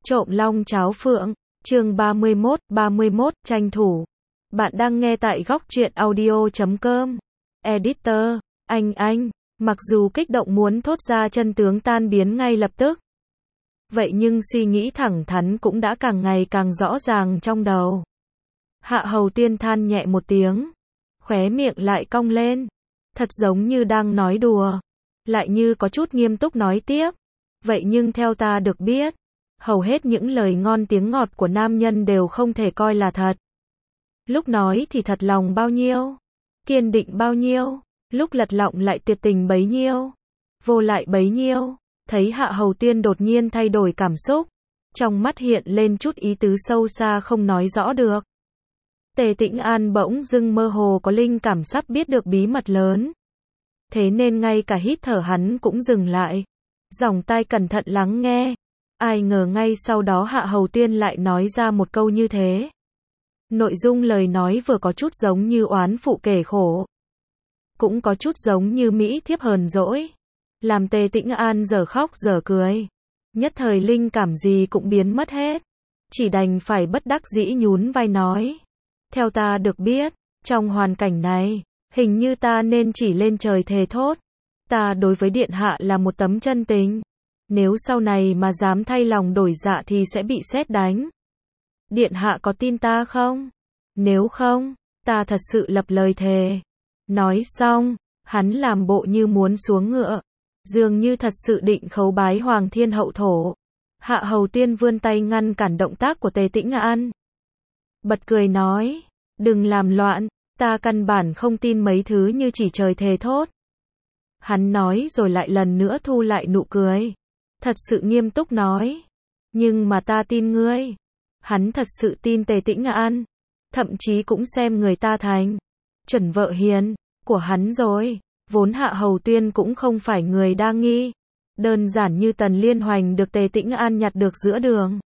Trộm long cháo phượng, chương 31, tranh thủ. Bạn đang nghe tại góc truyện audio.com. Editor, anh, mặc dù kích động muốn thốt ra chân tướng tan biến ngay lập tức. Vậy nhưng suy nghĩ thẳng thắn cũng đã càng ngày càng rõ ràng trong đầu. Hạ Hầu Tiên than nhẹ một tiếng, khóe miệng lại cong lên, thật giống như đang nói đùa, lại như có chút nghiêm túc nói tiếp. Vậy nhưng theo ta được biết, hầu hết những lời ngon tiếng ngọt của nam nhân đều không thể coi là thật. Lúc nói thì thật lòng bao nhiêu, kiên định bao nhiêu, lúc lật lọng lại tuyệt tình bấy nhiêu, vô lại bấy nhiêu. Thấy Hạ Hầu Tiên đột nhiên thay đổi cảm xúc, trong mắt hiện lên chút ý tứ sâu xa không nói rõ được. Tề Tĩnh An bỗng dưng mơ hồ có linh cảm sắp biết được bí mật lớn. Thế nên ngay cả hít thở hắn cũng dừng lại, dòng tai cẩn thận lắng nghe. Ai ngờ ngay sau đó Hạ Hầu Tiên lại nói ra một câu như thế. Nội dung lời nói vừa có chút giống như oán phụ kể khổ, cũng có chút giống như mỹ thiếp hờn dỗi, làm Tề Tĩnh An giờ khóc giờ cười. Nhất thời linh cảm gì cũng biến mất hết, chỉ đành phải bất đắc dĩ nhún vai nói. Theo ta được biết, trong hoàn cảnh này, hình như ta nên chỉ lên trời thề thốt. Ta đối với điện hạ là một tấm chân tình. Nếu sau này mà dám thay lòng đổi dạ thì sẽ bị sét đánh. Điện hạ có tin ta không? Nếu không, ta thật sự lập lời thề. Nói xong, hắn làm bộ như muốn xuống ngựa, dường như thật sự định khấu bái Hoàng Thiên Hậu Thổ. Hạ Hầu Tiên vươn tay ngăn cản động tác của Tề Tĩnh An, bật cười nói, đừng làm loạn, ta căn bản không tin mấy thứ như chỉ trời thề thốt. Hắn nói rồi lại lần nữa thu lại nụ cười, thật sự nghiêm túc nói, nhưng mà ta tin ngươi. Hắn thật sự tin Tề Tĩnh An, thậm chí cũng xem người ta thành chuẩn vợ hiền của hắn rồi. Vốn Hạ Hầu Tiên cũng không phải người đa nghi, đơn giản như Tần Liên Hoành được Tề Tĩnh An nhặt được giữa đường,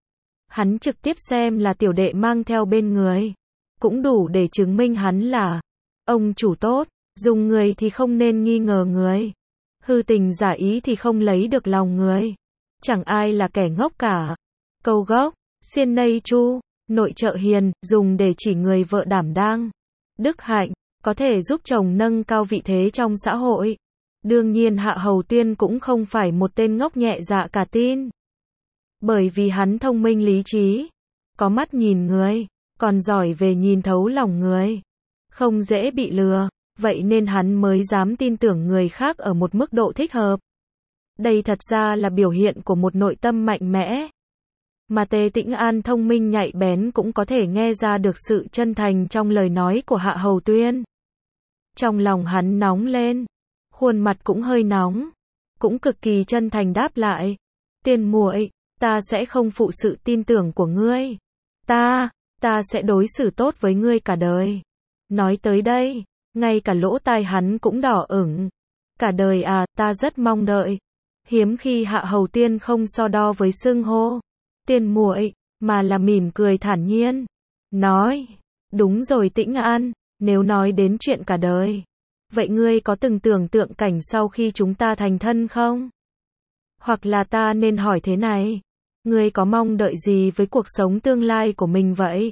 hắn trực tiếp xem là tiểu đệ mang theo bên người, cũng đủ để chứng minh hắn là ông chủ tốt. Dùng người thì không nên nghi ngờ người, hư tình giả ý thì không lấy được lòng người. Chẳng ai là kẻ ngốc cả. Câu gốc, xiên nây chu, nội trợ hiền, dùng để chỉ người vợ đảm đang, đức hạnh, có thể giúp chồng nâng cao vị thế trong xã hội. Đương nhiên Hạ Hầu Tiên cũng không phải một tên ngốc nhẹ dạ cả tin. Bởi vì hắn thông minh lý trí, có mắt nhìn người, còn giỏi về nhìn thấu lòng người, không dễ bị lừa. Vậy nên hắn mới dám tin tưởng người khác ở một mức độ thích hợp. Đây thật ra là biểu hiện của một nội tâm mạnh mẽ. Mà Tề Tĩnh An thông minh nhạy bén cũng có thể nghe ra được sự chân thành trong lời nói của Hạ Hầu Tiên. Trong lòng hắn nóng lên, khuôn mặt cũng hơi nóng, cũng cực kỳ chân thành đáp lại. Tiên muội, ta sẽ không phụ sự tin tưởng của ngươi. Ta sẽ đối xử tốt với ngươi cả đời. Nói tới đây, ngay cả lỗ tai hắn cũng đỏ ửng. Cả đời à, ta rất mong đợi. Hiếm khi Hạ Hầu Tiên không so đo với xưng hô tiên muội, mà là mỉm cười thản nhiên. Nói, đúng rồi Tĩnh An, nếu nói đến chuyện cả đời, vậy ngươi có từng tưởng tượng cảnh sau khi chúng ta thành thân không? Hoặc là ta nên hỏi thế này, ngươi có mong đợi gì với cuộc sống tương lai của mình vậy?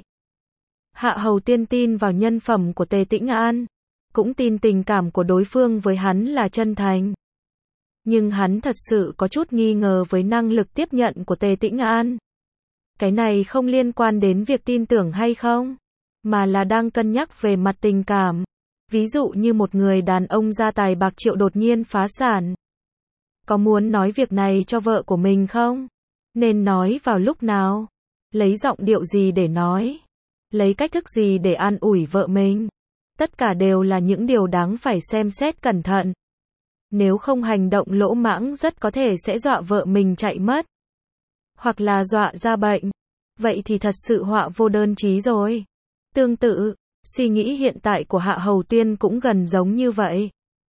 Hạ Hầu Tiên tin vào nhân phẩm của Tề Tĩnh An, cũng tin tình cảm của đối phương với hắn là chân thành. Nhưng hắn thật sự có chút nghi ngờ với năng lực tiếp nhận của Tề Tĩnh An. Cái này không liên quan đến việc tin tưởng hay không, mà là đang cân nhắc về mặt tình cảm. Ví dụ như một người đàn ông gia tài bạc triệu đột nhiên phá sản. Có muốn nói việc này cho vợ của mình không? Nên nói vào lúc nào? Lấy giọng điệu gì để nói? Lấy cách thức gì để an ủi vợ mình? Tất cả đều là những điều đáng phải xem xét cẩn thận. Nếu không hành động lỗ mãng rất có thể sẽ dọa vợ mình chạy mất, hoặc là dọa ra bệnh. Vậy thì thật sự họa vô đơn chí rồi. Tương tự, suy nghĩ hiện tại của Hạ Hầu Tiên cũng gần giống như vậy.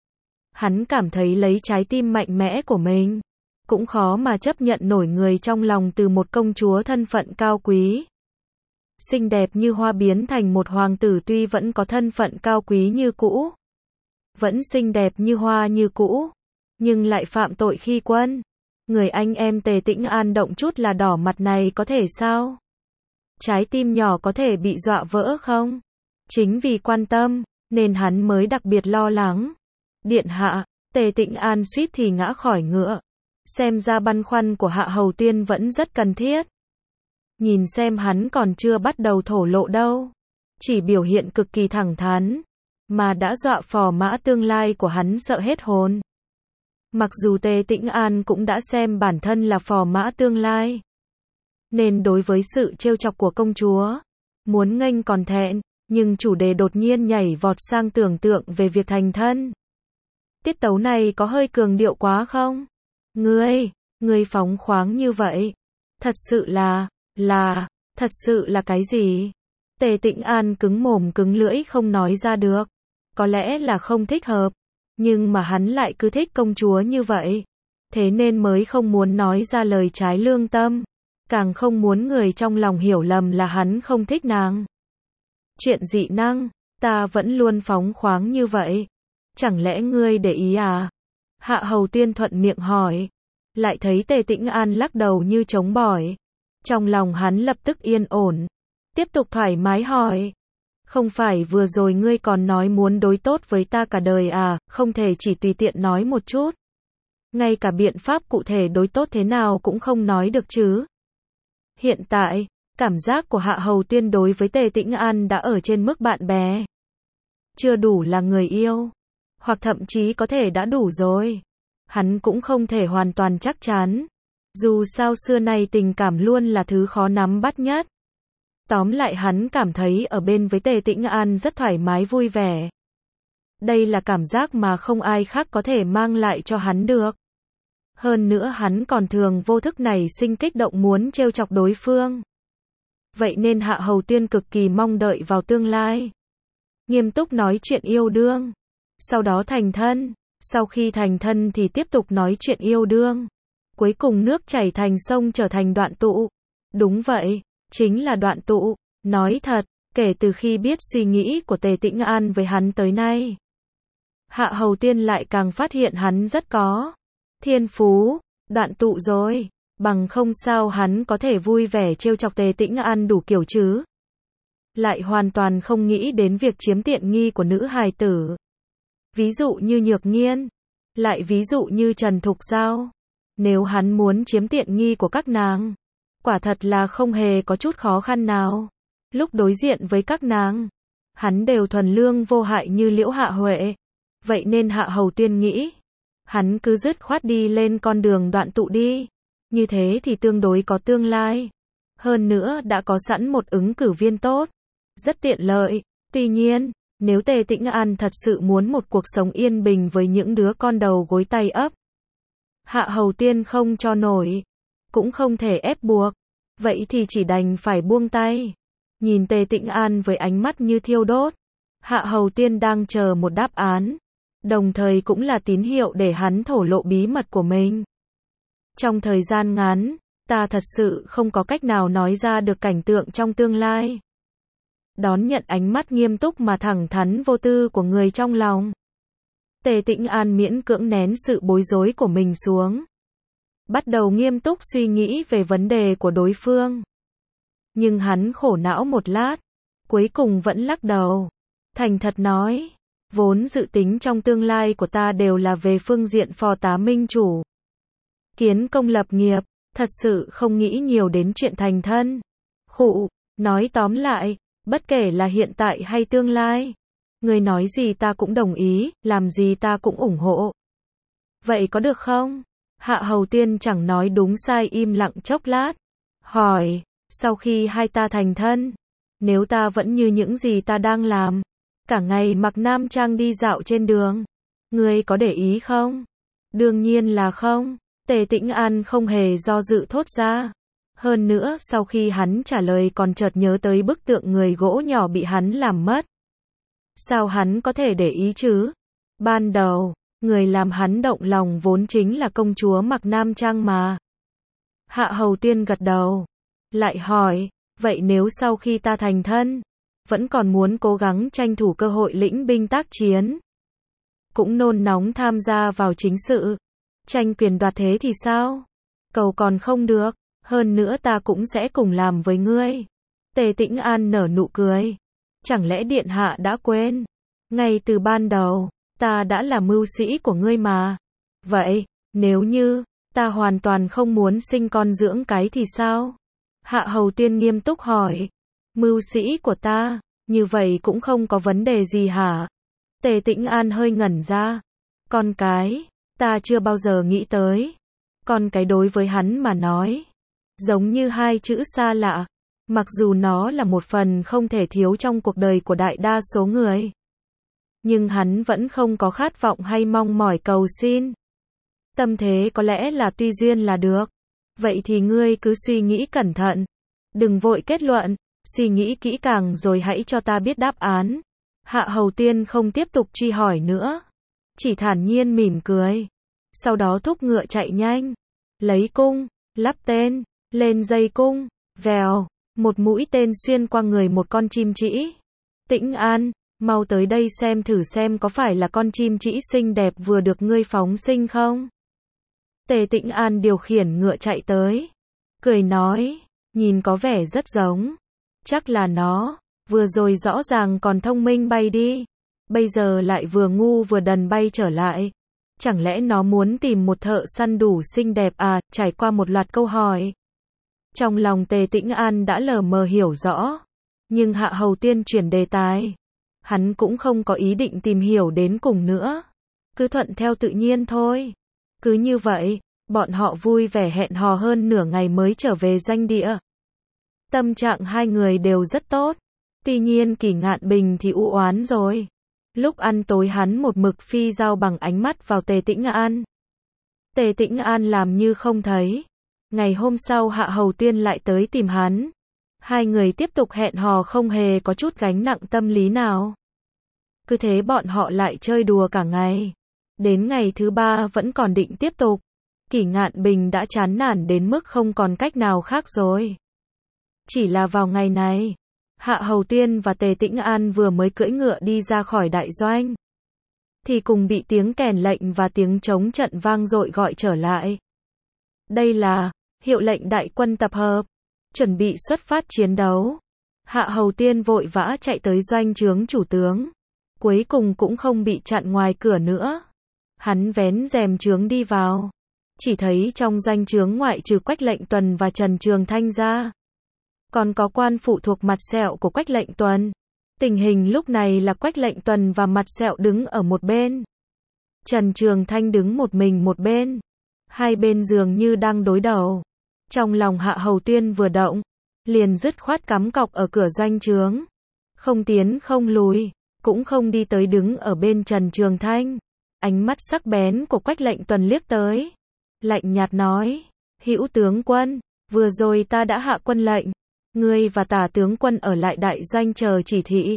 Hắn cảm thấy lấy trái tim mạnh mẽ của mình, cũng khó mà chấp nhận nổi người trong lòng từ một công chúa thân phận cao quý, xinh đẹp như hoa biến thành một hoàng tử tuy vẫn có thân phận cao quý như cũ, vẫn xinh đẹp như hoa như cũ, nhưng lại phạm tội khi quân. Người anh em Tề Tĩnh An động chút là đỏ mặt này có thể sao? Trái tim nhỏ có thể bị dọa vỡ không? Chính vì quan tâm, nên hắn mới đặc biệt lo lắng. Điện hạ, Tề Tĩnh An suýt thì ngã khỏi ngựa. Xem ra băn khoăn của Hạ Hầu Tiên vẫn rất cần thiết. Nhìn xem hắn còn chưa bắt đầu thổ lộ đâu. Chỉ biểu hiện cực kỳ thẳng thắn, mà đã dọa phò mã tương lai của hắn sợ hết hồn. Mặc dù Tề Tĩnh An cũng đã xem bản thân là phò mã tương lai, nên đối với sự trêu chọc của công chúa, muốn nghênh còn thẹn, nhưng chủ đề đột nhiên nhảy vọt sang tưởng tượng về việc thành thân. Tiết tấu này có hơi cường điệu quá không? Ngươi phóng khoáng như vậy. Thật sự thật sự là cái gì? Tề Tĩnh An cứng mồm cứng lưỡi không nói ra được. Có lẽ là không thích hợp, nhưng mà hắn lại cứ thích công chúa như vậy. Thế nên mới không muốn nói ra lời trái lương tâm. Càng không muốn người trong lòng hiểu lầm là hắn không thích nàng. Chuyện dị năng, ta vẫn luôn phóng khoáng như vậy. Chẳng lẽ ngươi để ý à? Hạ Hầu Tiên thuận miệng hỏi. Lại thấy Tề Tĩnh An lắc đầu như chống bỏi. Trong lòng hắn lập tức yên ổn. Tiếp tục thoải mái hỏi. Không phải vừa rồi ngươi còn nói muốn đối tốt với ta cả đời à, không thể chỉ tùy tiện nói một chút. Ngay cả biện pháp cụ thể đối tốt thế nào cũng không nói được chứ. Hiện tại, cảm giác của Hạ Hầu Tiên đối với Tề Tĩnh An đã ở trên mức bạn bè. Chưa đủ là người yêu. Hoặc thậm chí có thể đã đủ rồi. Hắn cũng không thể hoàn toàn chắc chắn. Dù sao xưa nay tình cảm luôn là thứ khó nắm bắt nhất. Tóm lại hắn cảm thấy ở bên với Tề Tĩnh An rất thoải mái vui vẻ. Đây là cảm giác mà không ai khác có thể mang lại cho hắn được. Hơn nữa hắn còn thường vô thức nảy sinh kích động muốn trêu chọc đối phương. Vậy nên Hạ Hầu Tiên cực kỳ mong đợi vào tương lai. Nghiêm túc nói chuyện yêu đương. Sau đó thành thân. Sau khi thành thân thì tiếp tục nói chuyện yêu đương. Cuối cùng nước chảy thành sông trở thành đoạn tụ. Đúng vậy, chính là đoạn tụ. Nói thật, kể từ khi biết suy nghĩ của Tề Tĩnh An với hắn tới nay, Hạ Hầu Tiên lại càng phát hiện hắn rất có thiên phú. Đoạn tụ rồi, bằng không sao hắn có thể vui vẻ trêu chọc Tề Tĩnh An đủ kiểu chứ. Lại hoàn toàn không nghĩ đến việc chiếm tiện nghi của nữ hài tử. Ví dụ như Nhược Nghiên, lại ví dụ như Trần Thục Giao. Nếu hắn muốn chiếm tiện nghi của các nàng, quả thật là không hề có chút khó khăn nào. Lúc đối diện với các nàng, hắn đều thuần lương vô hại như Liễu Hạ Huệ. Vậy nên Hạ Hầu Tiên nghĩ, hắn cứ dứt khoát đi lên con đường đoạn tụ đi. Như thế thì tương đối có tương lai. Hơn nữa đã có sẵn một ứng cử viên tốt. Rất tiện lợi. Tuy nhiên, nếu Tề Tĩnh An thật sự muốn một cuộc sống yên bình với những đứa con đầu gối tay ấp, Hạ Hầu Tiên không cho nổi. Cũng không thể ép buộc. Vậy thì chỉ đành phải buông tay. Nhìn Tề Tĩnh An với ánh mắt như thiêu đốt. Hạ Hầu Tiên đang chờ một đáp án. Đồng thời cũng là tín hiệu để hắn thổ lộ bí mật của mình. Trong thời gian ngắn, ta thật sự không có cách nào nói ra được cảnh tượng trong tương lai. Đón nhận ánh mắt nghiêm túc mà thẳng thắn vô tư của người trong lòng. Tề Tĩnh An miễn cưỡng nén sự bối rối của mình xuống. Bắt đầu nghiêm túc suy nghĩ về vấn đề của đối phương. Nhưng hắn khổ não một lát. Cuối cùng vẫn lắc đầu. Thành thật nói. Vốn dự tính trong tương lai của ta đều là về phương diện phò tá minh chủ. Kiến công lập nghiệp. Thật sự không nghĩ nhiều đến chuyện thành thân. Khụ. Nói tóm lại. Bất kể là hiện tại hay tương lai. Người nói gì ta cũng đồng ý. Làm gì ta cũng ủng hộ. Vậy có được không? Hạ Hầu Tiên chẳng nói đúng sai im lặng chốc lát. Hỏi. Sau khi hai ta thành thân. Nếu ta vẫn như những gì ta đang làm. Cả ngày mặc nam trang đi dạo trên đường. Ngươi có để ý không? Đương nhiên là không. Tề Tĩnh An không hề do dự thốt ra. Hơn nữa sau khi hắn trả lời còn chợt nhớ tới bức tượng người gỗ nhỏ bị hắn làm mất. Sao hắn có thể để ý chứ? Ban đầu, người làm hắn động lòng vốn chính là công chúa mặc nam trang mà. Hạ Hầu Tiên gật đầu. Lại hỏi, vậy nếu sau khi ta thành thân, vẫn còn muốn cố gắng tranh thủ cơ hội lĩnh binh tác chiến, cũng nôn nóng tham gia vào chính sự, tranh quyền đoạt thế thì sao? Cầu còn không được, hơn nữa ta cũng sẽ cùng làm với ngươi. Tề Tĩnh An nở nụ cười. Chẳng lẽ điện hạ đã quên? Ngay từ ban đầu, ta đã là mưu sĩ của ngươi mà. Vậy, nếu như, ta hoàn toàn không muốn sinh con dưỡng cái thì sao? Hạ Hầu Tiên nghiêm túc hỏi. Mưu sĩ của ta, như vậy cũng không có vấn đề gì hả? Tề Tĩnh An hơi ngẩn ra. Con cái, ta chưa bao giờ nghĩ tới. Con cái đối với hắn mà nói, giống như hai chữ xa lạ. Mặc dù nó là một phần không thể thiếu trong cuộc đời của đại đa số người. Nhưng hắn vẫn không có khát vọng hay mong mỏi cầu xin. Tâm thế có lẽ là tùy duyên là được. Vậy thì ngươi cứ suy nghĩ cẩn thận. Đừng vội kết luận, suy nghĩ kỹ càng rồi hãy cho ta biết đáp án. Hạ Hầu Tiên không tiếp tục truy hỏi nữa. Chỉ thản nhiên mỉm cười. Sau đó thúc ngựa chạy nhanh. Lấy cung, lắp tên, lên dây cung, vèo. Một mũi tên xuyên qua người một con chim trĩ. Tĩnh An, mau tới đây xem thử xem có phải là con chim trĩ xinh đẹp vừa được ngươi phóng sinh không? Tề Tĩnh An điều khiển ngựa chạy tới. Cười nói, nhìn có vẻ rất giống. Chắc là nó, vừa rồi rõ ràng còn thông minh bay đi. Bây giờ lại vừa ngu vừa đần bay trở lại. Chẳng lẽ nó muốn tìm một thợ săn đủ xinh đẹp à? Trải qua một loạt câu hỏi. Trong lòng Tề Tĩnh An đã lờ mờ hiểu rõ. Nhưng Hạ Hầu Tiên chuyển đề tài. Hắn cũng không có ý định tìm hiểu đến cùng nữa. Cứ thuận theo tự nhiên thôi. Cứ như vậy, bọn họ vui vẻ hẹn hò hơn nửa ngày mới trở về doanh địa. Tâm trạng hai người đều rất tốt. Tuy nhiên Kỷ Ngạn Bình thì u oán rồi. Lúc ăn tối hắn một mực phi dao bằng ánh mắt vào Tề Tĩnh An. Tề Tĩnh An làm như không thấy. Ngày hôm sau Hạ Hầu Tiên lại tới tìm hắn. Hai người tiếp tục hẹn hò không hề có chút gánh nặng tâm lý nào. Cứ thế bọn họ lại chơi đùa cả ngày. Đến ngày thứ ba vẫn còn định tiếp tục. Kỷ Ngạn Bình đã chán nản đến mức không còn cách nào khác rồi. Chỉ là vào ngày này, Hạ Hầu Tiên và Tề Tĩnh An vừa mới cưỡi ngựa đi ra khỏi đại doanh. Thì cùng bị tiếng kèn lệnh và tiếng trống trận vang dội gọi trở lại. Đây là hiệu lệnh đại quân tập hợp, chuẩn bị xuất phát chiến đấu. Hạ Hầu Tiên vội vã chạy tới doanh trướng chủ tướng. Cuối cùng cũng không bị chặn ngoài cửa nữa. Hắn vén rèm trướng đi vào. Chỉ thấy trong doanh trướng ngoại trừ Quách Lệnh Tuần và Trần Trường Thanh ra, còn có quan phụ thuộc Mặt Sẹo của Quách Lệnh Tuần. Tình hình lúc này là Quách Lệnh Tuần và Mặt Sẹo đứng ở một bên. Trần Trường Thanh đứng một mình một bên. Hai bên dường như đang đối đầu. Trong lòng Hạ Hầu Tiên vừa động, liền dứt khoát cắm cọc ở cửa doanh trướng. Không tiến không lùi, cũng không đi tới đứng ở bên Trần Trường Thanh. Ánh mắt sắc bén của Quách Lệnh Tuần liếc tới. Lạnh nhạt nói, hữu tướng quân, vừa rồi ta đã hạ quân lệnh. Ngươi và Tả tướng quân ở lại đại doanh chờ chỉ thị.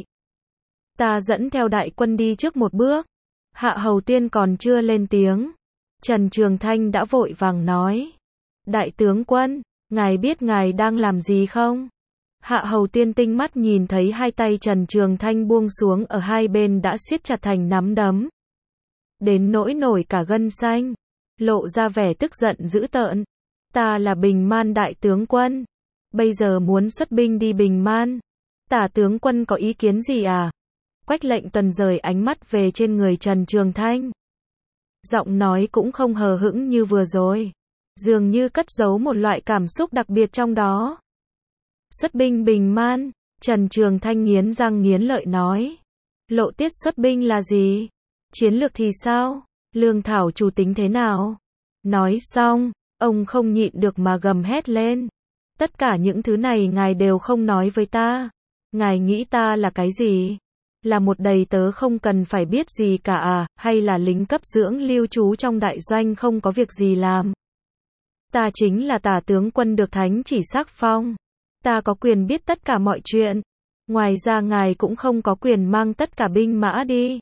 Ta dẫn theo đại quân đi trước một bước. Hạ Hầu Tiên còn chưa lên tiếng. Trần Trường Thanh đã vội vàng nói. Đại tướng quân, ngài biết ngài đang làm gì không? Hạ Hầu Tiên tinh mắt nhìn thấy hai tay Trần Trường Thanh buông xuống ở hai bên đã siết chặt thành nắm đấm. Đến nỗi nổi cả gân xanh. Lộ ra vẻ tức giận dữ tợn. Ta là Bình Man đại tướng quân. Bây giờ muốn xuất binh đi Bình Man. Tả tướng quân có ý kiến gì à? Quách Lệnh Tuần rời ánh mắt về trên người Trần Trường Thanh. Giọng nói cũng không hờ hững như vừa rồi. Dường như cất giấu một loại cảm xúc đặc biệt trong đó. Xuất binh Bình Man. Trần Trường Thanh nghiến răng nghiến lợi nói. Lộ tiết xuất binh là gì? Chiến lược thì sao? Lương thảo chủ tính thế nào? Nói xong, ông không nhịn được mà gầm hét lên. Tất cả những thứ này ngài đều không nói với ta. Ngài nghĩ ta là cái gì? Là một đầy tớ không cần phải biết gì cả à? Hay là lính cấp dưỡng lưu trú trong đại doanh không có việc gì làm? Ta chính là Tả tướng quân được thánh chỉ sắc phong. Ta có quyền biết tất cả mọi chuyện. Ngoài ra ngài cũng không có quyền mang tất cả binh mã đi.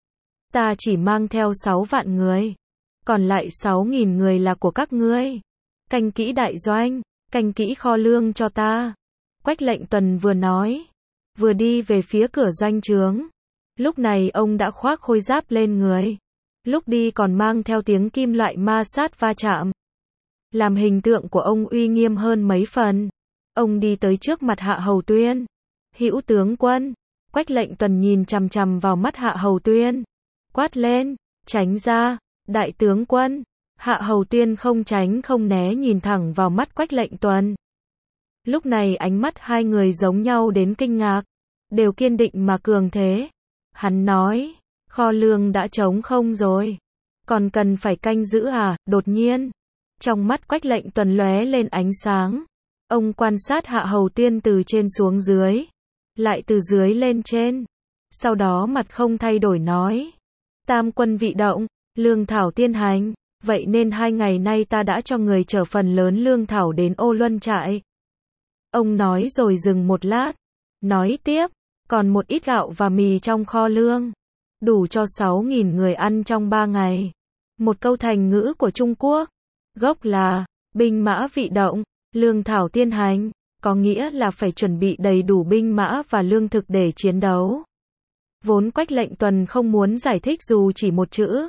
Ta chỉ mang theo 6 vạn người. Còn lại 6.000 người là của các ngươi. Canh kỹ đại doanh, canh kỹ kho lương cho ta. Quách Lệnh Tuần vừa nói, vừa đi về phía cửa doanh trướng. Lúc này ông đã khoác khôi giáp lên người. Lúc đi còn mang theo tiếng kim loại ma sát va chạm. làm hình tượng của ông uy nghiêm hơn mấy phần. Ông đi tới trước mặt Hạ Hầu Tuyên. Hữu tướng quân. Quách Lệnh Tuần nhìn chằm chằm vào mắt Hạ Hầu Tuyên. Quát lên, tránh ra, đại tướng quân. Hạ Hầu Tuyên không tránh không né nhìn thẳng vào mắt Quách Lệnh Tuần. Lúc này ánh mắt hai người giống nhau đến kinh ngạc, đều kiên định mà cường thế. Hắn nói, kho lương đã trống không rồi, còn cần phải canh giữ à? Đột nhiên, trong mắt Quách Lệnh Tuần lóe lên ánh sáng. Ông quan sát Hạ Hầu Tuyên từ trên xuống dưới, lại từ dưới lên trên. Sau đó mặt không thay đổi nói, tam quân vị động, lương thảo tiên hành, vậy nên 2 ngày nay ta đã cho người chở phần lớn lương thảo đến Ô Luân trại. Ông nói rồi dừng một lát, nói tiếp, còn một ít gạo và mì trong kho lương, đủ cho 6.000 người ăn trong 3 ngày. Một câu thành ngữ của Trung Quốc, gốc là, binh mã vị động, lương thảo tiên hành, có nghĩa là phải chuẩn bị đầy đủ binh mã và lương thực để chiến đấu. Vốn Quách Lệnh Tuần không muốn giải thích dù chỉ một chữ.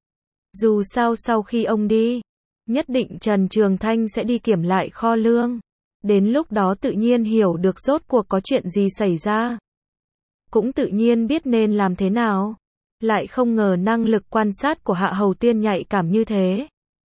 Dù sao sau khi ông đi, nhất định Trần Trường Thanh sẽ đi kiểm lại kho lương. Đến lúc đó tự nhiên hiểu được rốt cuộc có chuyện gì xảy ra. Cũng tự nhiên biết nên làm thế nào. Lại không ngờ năng lực quan sát của Hạ Hầu Tuyên nhạy cảm như thế.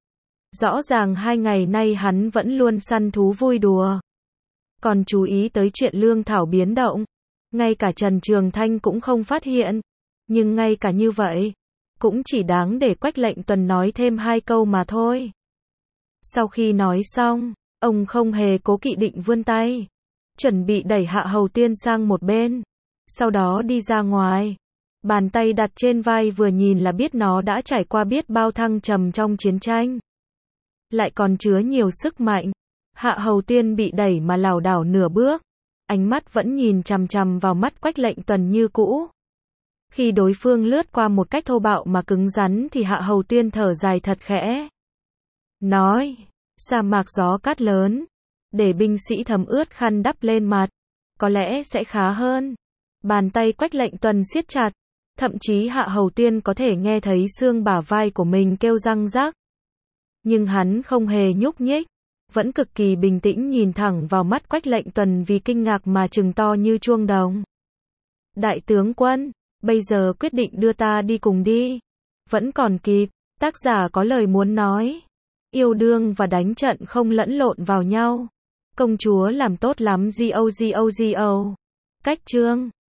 Rõ ràng 2 ngày nay hắn vẫn luôn săn thú vui đùa. Còn chú ý tới chuyện lương thảo biến động. Ngay cả Trần Trường Thanh cũng không phát hiện. Nhưng ngay cả như vậy, cũng chỉ đáng để Quách Lệnh Tuần nói thêm 2 câu mà thôi. Sau khi nói xong, ông không hề cố kỵ định vươn tay, chuẩn bị đẩy Hạ Hầu Tuyên sang một bên. Sau đó đi ra ngoài. Bàn tay đặt trên vai vừa nhìn là biết nó đã trải qua biết bao thăng trầm trong chiến tranh. Lại còn chứa nhiều sức mạnh. Hạ Hầu Tuyên bị đẩy mà lảo đảo nửa bước. Ánh mắt vẫn nhìn chằm chằm vào mắt Quách Lệnh Tuần như cũ. Khi đối phương lướt qua một cách thô bạo mà cứng rắn thì Hạ Hầu Tuyên thở dài thật khẽ. Nói, sa mạc gió cát lớn, để binh sĩ thấm ướt khăn đắp lên mặt, có lẽ sẽ khá hơn. Bàn tay Quách Lệnh Tuần siết chặt, thậm chí Hạ Hầu Tuyên có thể nghe thấy xương bả vai của mình kêu răng rắc. Nhưng hắn không hề nhúc nhích, vẫn cực kỳ bình tĩnh nhìn thẳng vào mắt Quách Lệnh Tuần vì kinh ngạc mà trừng to như chuông đồng. Đại tướng quân, bây giờ quyết định đưa ta đi cùng đi. Vẫn còn kịp, tác giả có lời muốn nói. Yêu đương và đánh trận không lẫn lộn vào nhau. Công chúa làm tốt lắm GOGOGO. Cách chương